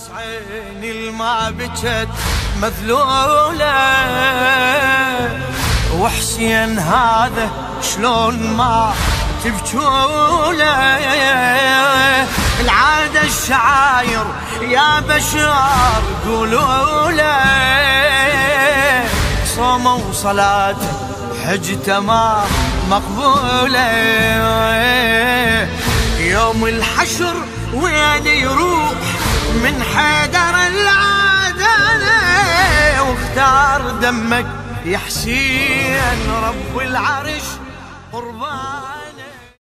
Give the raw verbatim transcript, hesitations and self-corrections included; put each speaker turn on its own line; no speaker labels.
عيني الما بكت مذلولة، وحسين هذا شلون ما تبجوله. العادة الشعاير يا بشار قولوا له، صومه وصلاته حجته ما مقبولة. يوم الحشر وين يروح من حيدر العدالة، واختار دمك يا حسين رب العرش قربان.